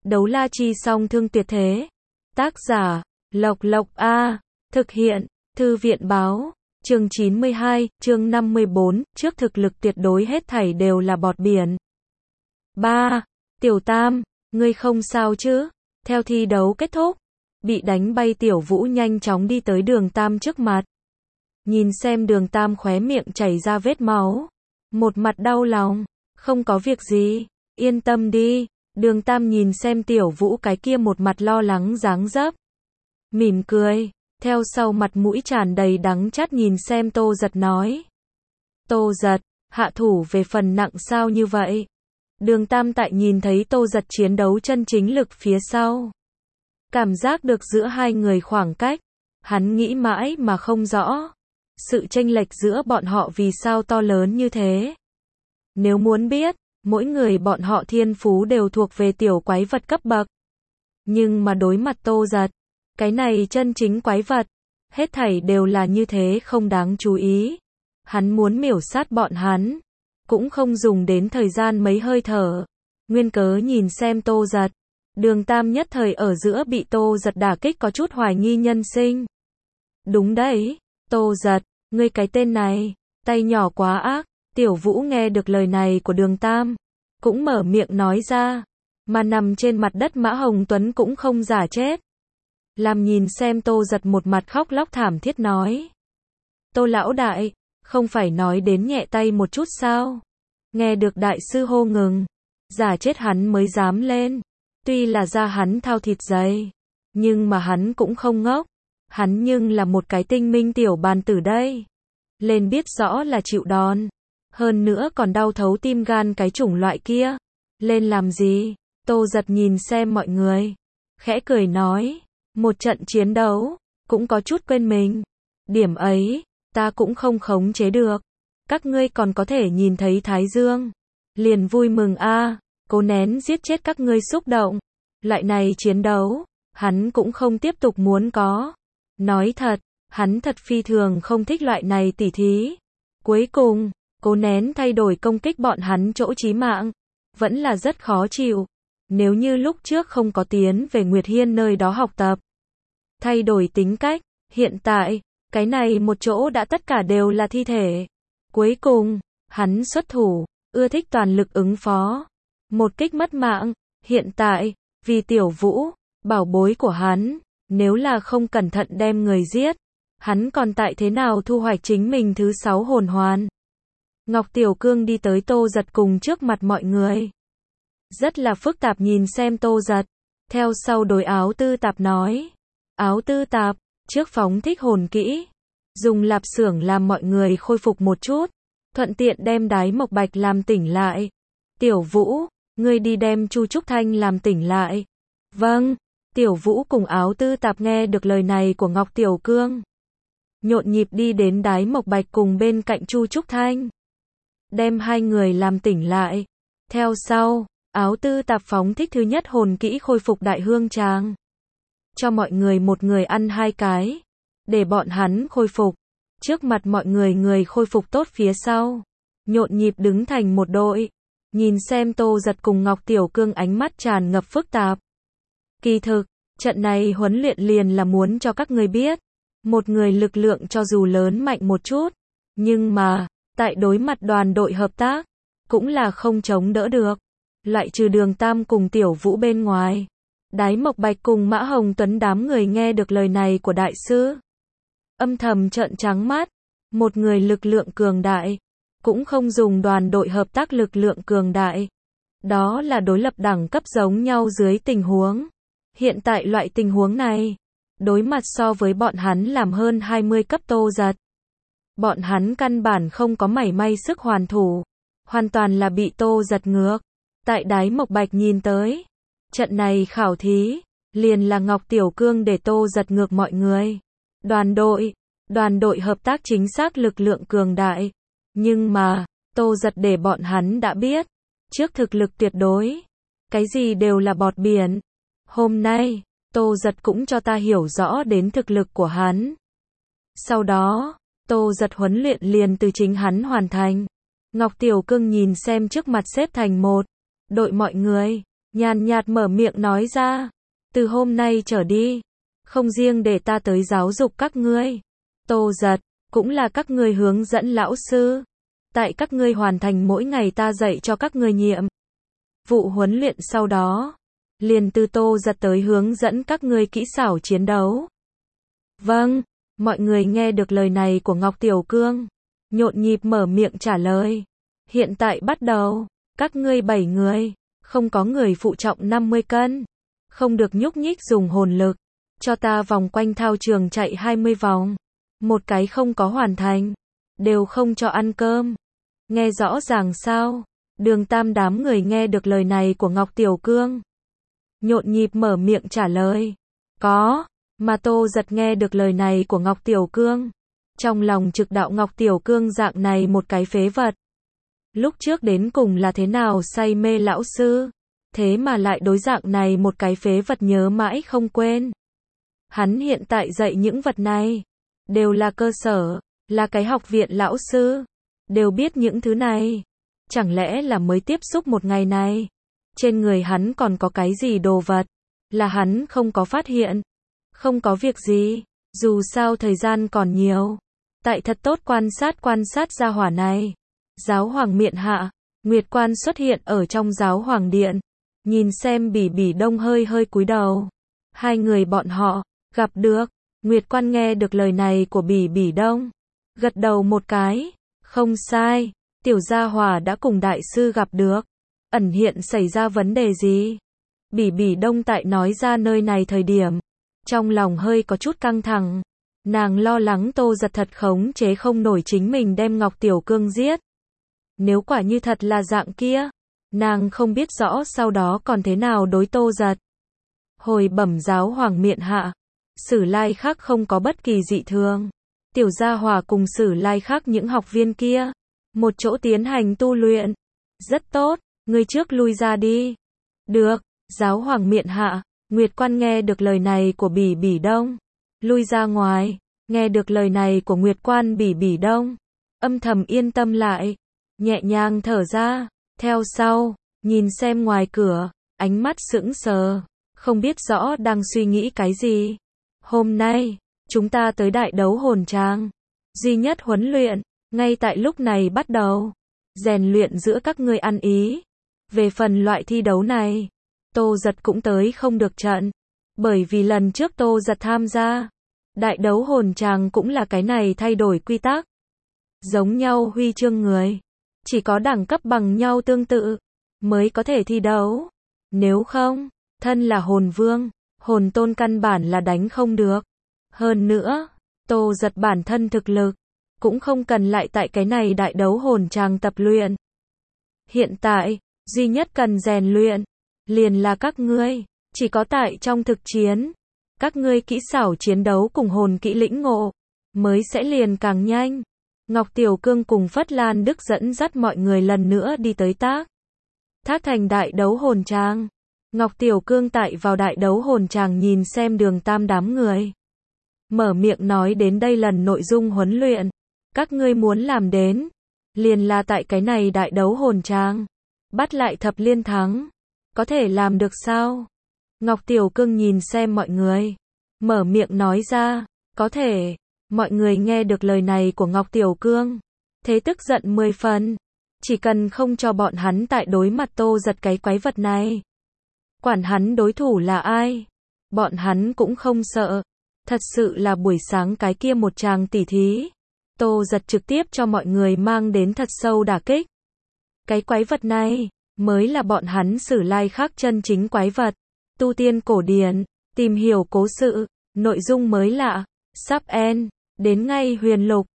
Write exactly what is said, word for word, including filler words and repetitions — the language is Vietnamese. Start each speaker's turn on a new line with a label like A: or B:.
A: Đấu la chi song thương tuyệt thế. Tác giả, Lộc Lộc A. Thực hiện, Thư viện báo. Chương chín mươi hai, chương năm mươi bốn, trước thực lực tuyệt đối hết thảy đều là bọt biển. ba. Tiểu Tam, ngươi không sao chứ? Theo thi đấu kết thúc, bị đánh bay Tiểu Vũ nhanh chóng đi tới Đường Tam trước mặt. Nhìn xem Đường Tam khóe miệng chảy ra vết máu. Một mặt đau lòng, không có việc gì, yên tâm đi. Đường Tam nhìn xem Tiểu Vũ cái kia một mặt lo lắng dáng dấp. Mỉm cười, theo sau mặt mũi tràn đầy đắng chát nhìn xem Tô Giật nói. Tô Giật, hạ thủ về phần nặng sao như vậy? Đường Tam tại nhìn thấy Tô Giật chiến đấu chân chính lực phía sau. Cảm giác được giữa hai người khoảng cách. Hắn nghĩ mãi mà không rõ. Sự chênh lệch giữa bọn họ vì sao to lớn như thế. Nếu muốn biết, mỗi người bọn họ thiên phú đều thuộc về tiểu quái vật cấp bậc. Nhưng mà đối mặt Tô Giật, cái này chân chính quái vật, hết thảy đều là như thế không đáng chú ý. Hắn muốn miểu sát bọn hắn, cũng không dùng đến thời gian mấy hơi thở. Nguyên cớ nhìn xem Tô Giật, Đường Tam nhất thời ở giữa bị Tô Giật đả kích có chút hoài nghi nhân sinh. Đúng đấy, Tô Giật, ngươi cái tên này, tay nhỏ quá ác. Tiểu Vũ nghe được lời này của Đường Tam, cũng mở miệng nói ra, mà nằm trên mặt đất Mã Hồng Tuấn cũng không giả chết. Làm nhìn xem Tô Giật một mặt khóc lóc thảm thiết nói. Tô lão đại, không phải nói đến nhẹ tay một chút sao? Nghe được đại sư hô ngừng, giả chết hắn mới dám lên. Tuy là da hắn thao thịt dày, nhưng mà hắn cũng không ngốc. Hắn nhưng là một cái tinh minh tiểu bàn tử đây. Lên biết rõ là chịu đòn. Hơn nữa còn đau thấu tim gan cái chủng loại kia. Lên làm gì? Tô Giật nhìn xem mọi người. Khẽ cười nói. Một trận chiến đấu, cũng có chút quên mình. Điểm ấy, ta cũng không khống chế được. Các ngươi còn có thể nhìn thấy Thái Dương. Liền vui mừng a, cố nén giết chết các ngươi xúc động. Loại này chiến đấu, hắn cũng không tiếp tục muốn có. Nói thật, hắn thật phi thường không thích loại này tỉ thí. Cuối cùng, cố nén thay đổi công kích bọn hắn chỗ chí mạng, vẫn là rất khó chịu. Nếu như lúc trước không có tiến về Nguyệt Hiên nơi đó học tập, thay đổi tính cách, hiện tại, cái này một chỗ đã tất cả đều là thi thể. Cuối cùng, hắn xuất thủ, ưa thích toàn lực ứng phó. Một kích mất mạng, hiện tại, vì Tiểu Vũ, bảo bối của hắn, nếu là không cẩn thận đem người giết, hắn còn tại thế nào thu hoạch chính mình thứ sáu hồn hoàn. Ngọc Tiểu Cương đi tới Tô Giật cùng trước mặt mọi người. Rất là phức tạp nhìn xem Tô Giật, theo sau đối Áo Tư Tạp nói. Áo Tư Tạp, trước phóng thích hồn kỹ, dùng lạp xưởng làm mọi người khôi phục một chút, thuận tiện đem Đái Mộc Bạch làm tỉnh lại. Tiểu Vũ, ngươi đi đem Chu Trúc Thanh làm tỉnh lại. Vâng. Tiểu Vũ cùng Áo Tư Tạp nghe được lời này của Ngọc Tiểu Cương, nhộn nhịp đi đến Đái Mộc Bạch cùng bên cạnh Chu Trúc Thanh, đem hai người làm tỉnh lại. Theo sau, Áo Tư Tạp phóng thích thứ nhất hồn kỹ khôi phục đại hương tràng, cho mọi người một người ăn hai cái, để bọn hắn khôi phục. Trước mặt mọi người người khôi phục tốt phía sau, nhộn nhịp đứng thành một đội, nhìn xem Tô Giật cùng Ngọc Tiểu Cương ánh mắt tràn ngập phức tạp. Kỳ thực, trận này huấn luyện liền là muốn cho các người biết, một người lực lượng cho dù lớn mạnh một chút, nhưng mà, tại đối mặt đoàn đội hợp tác, cũng là không chống đỡ được. Loại trừ Đường Tam cùng Tiểu Vũ bên ngoài, Đái Mộc Bạch cùng Mã Hồng Tuấn đám người nghe được lời này của đại sư, âm thầm trợn trắng mắt. Một người lực lượng cường đại, cũng không dùng đoàn đội hợp tác lực lượng cường đại. Đó là đối lập đẳng cấp giống nhau dưới tình huống. Hiện tại loại tình huống này, đối mặt so với bọn hắn làm hơn hai mươi cấp Tô Giật, bọn hắn căn bản không có mảy may sức hoàn thủ, hoàn toàn là bị Tô Giật ngược. Tại Đái Mộc Bạch nhìn tới, trận này khảo thí, liền là Ngọc Tiểu Cương để Tô Giật ngược mọi người. Đoàn đội, đoàn đội hợp tác chính xác lực lượng cường đại, nhưng mà, Tô Giật để bọn hắn đã biết, trước thực lực tuyệt đối, cái gì đều là bọt biển. Hôm nay, Tô Giật cũng cho ta hiểu rõ đến thực lực của hắn. Sau đó, Tô Giật huấn luyện liền từ chính hắn hoàn thành. Ngọc Tiểu Cương nhìn xem trước mặt xếp thành một đội mọi người, nhàn nhạt mở miệng nói ra, từ hôm nay trở đi, không riêng để ta tới giáo dục các ngươi, Tô Giật, cũng là các ngươi hướng dẫn lão sư, tại các ngươi hoàn thành mỗi ngày ta dạy cho các ngươi nhiệm vụ huấn luyện sau đó, liền từ Tô Giật tới hướng dẫn các ngươi kỹ xảo chiến đấu. Vâng, mọi người nghe được lời này của Ngọc Tiểu Cương, nhộn nhịp mở miệng trả lời. Hiện tại bắt đầu, các ngươi bảy người, không có người phụ trọng năm mươi cân, không được nhúc nhích dùng hồn lực, cho ta vòng quanh thao trường chạy hai mươi vòng, một cái không có hoàn thành, đều không cho ăn cơm. Nghe rõ ràng sao? Đường Tam đám người nghe được lời này của Ngọc Tiểu Cương, nhộn nhịp mở miệng trả lời. Có, mà Tô Giật nghe được lời này của Ngọc Tiểu Cương, trong lòng trực đạo Ngọc Tiểu Cương dạng này một cái phế vật. Lúc trước đến cùng là thế nào say mê lão sư, thế mà lại đối dạng này một cái phế vật nhớ mãi không quên. Hắn hiện tại dạy những vật này, đều là cơ sở, là cái học viện lão sư, đều biết những thứ này. Chẳng lẽ là mới tiếp xúc một ngày này, trên người hắn còn có cái gì đồ vật, là hắn không có phát hiện. Không có việc gì, dù sao thời gian còn nhiều, tại thật tốt quan sát quan sát gia hỏa này. Giáo hoàng miện hạ, Nguyệt Quan xuất hiện ở trong giáo hoàng điện, nhìn xem Bỉ Bỉ Đông hơi hơi cúi đầu. Hai người bọn họ, gặp được, Nguyệt Quan nghe được lời này của Bỉ Bỉ Đông, gật đầu một cái, không sai, tiểu gia hỏa đã cùng đại sư gặp được, ẩn hiện xảy ra vấn đề gì? Bỉ Bỉ Đông tại nói ra nơi này thời điểm, trong lòng hơi có chút căng thẳng, nàng lo lắng Tô Giật thật khống chế không nổi chính mình đem Ngọc Tiểu Cương giết. Nếu quả như thật là dạng kia, nàng không biết rõ sau đó còn thế nào đối Tô Giật. Hồi bẩm giáo hoàng miện hạ, Sử Lai Khắc không có bất kỳ dị thường. Tiểu gia hỏa cùng Sử Lai Khắc những học viên kia, một chỗ tiến hành tu luyện. Rất tốt, ngươi trước lui ra đi. Được, giáo hoàng miện hạ, Nguyệt Quan nghe được lời này của Bỉ Bỉ Đông, lui ra ngoài, nghe được lời này của Nguyệt Quan Bỉ Bỉ Đông, âm thầm yên tâm lại, nhẹ nhàng thở ra, theo sau, nhìn xem ngoài cửa, ánh mắt sững sờ, không biết rõ đang suy nghĩ cái gì. Hôm nay, chúng ta tới đại đấu hồn tràng, duy nhất huấn luyện, ngay tại lúc này bắt đầu, rèn luyện giữa các ngươi ăn ý. Về phần loại thi đấu này, Tô Giật cũng tới không được trận, bởi vì lần trước Tô Giật tham gia, đại đấu hồn tràng cũng là cái này thay đổi quy tắc. Giống nhau huy chương người, chỉ có đẳng cấp bằng nhau tương tự, mới có thể thi đấu. Nếu không, thân là hồn vương, hồn tôn căn bản là đánh không được. Hơn nữa, Tô Giật bản thân thực lực, cũng không cần lại tại cái này đại đấu hồn tràng tập luyện. Hiện tại, duy nhất cần rèn luyện, liền là các ngươi, chỉ có tại trong thực chiến, các ngươi kỹ xảo chiến đấu cùng hồn kỹ lĩnh ngộ, mới sẽ liền càng nhanh. Ngọc Tiểu Cương cùng Phất Lan Đức dẫn dắt mọi người lần nữa đi tới tác Thác Thành đại đấu hồn tràng. Ngọc Tiểu Cương tại vào đại đấu hồn tràng nhìn xem Đường Tam đám người, mở miệng nói đến đây lần nội dung huấn luyện, các ngươi muốn làm đến, liền là tại cái này đại đấu hồn tràng, bắt lại thập liên thắng, có thể làm được sao? Ngọc Tiểu Cương nhìn xem mọi người, mở miệng nói ra, có thể. Mọi người nghe được lời này của Ngọc Tiểu Cương, thế tức giận mười phần, chỉ cần không cho bọn hắn tại đối mặt Tô Giật cái quái vật này, quản hắn đối thủ là ai, bọn hắn cũng không sợ. Thật sự là buổi sáng cái kia một tràng tỉ thí, Tô Giật trực tiếp cho mọi người mang đến thật sâu đả kích. Cái quái vật này, mới là bọn hắn Sử Lai Khắc chân chính quái vật. Tu tiên cổ điển, tìm hiểu cố sự, nội dung mới lạ, sắp end, đến ngay huyền lục.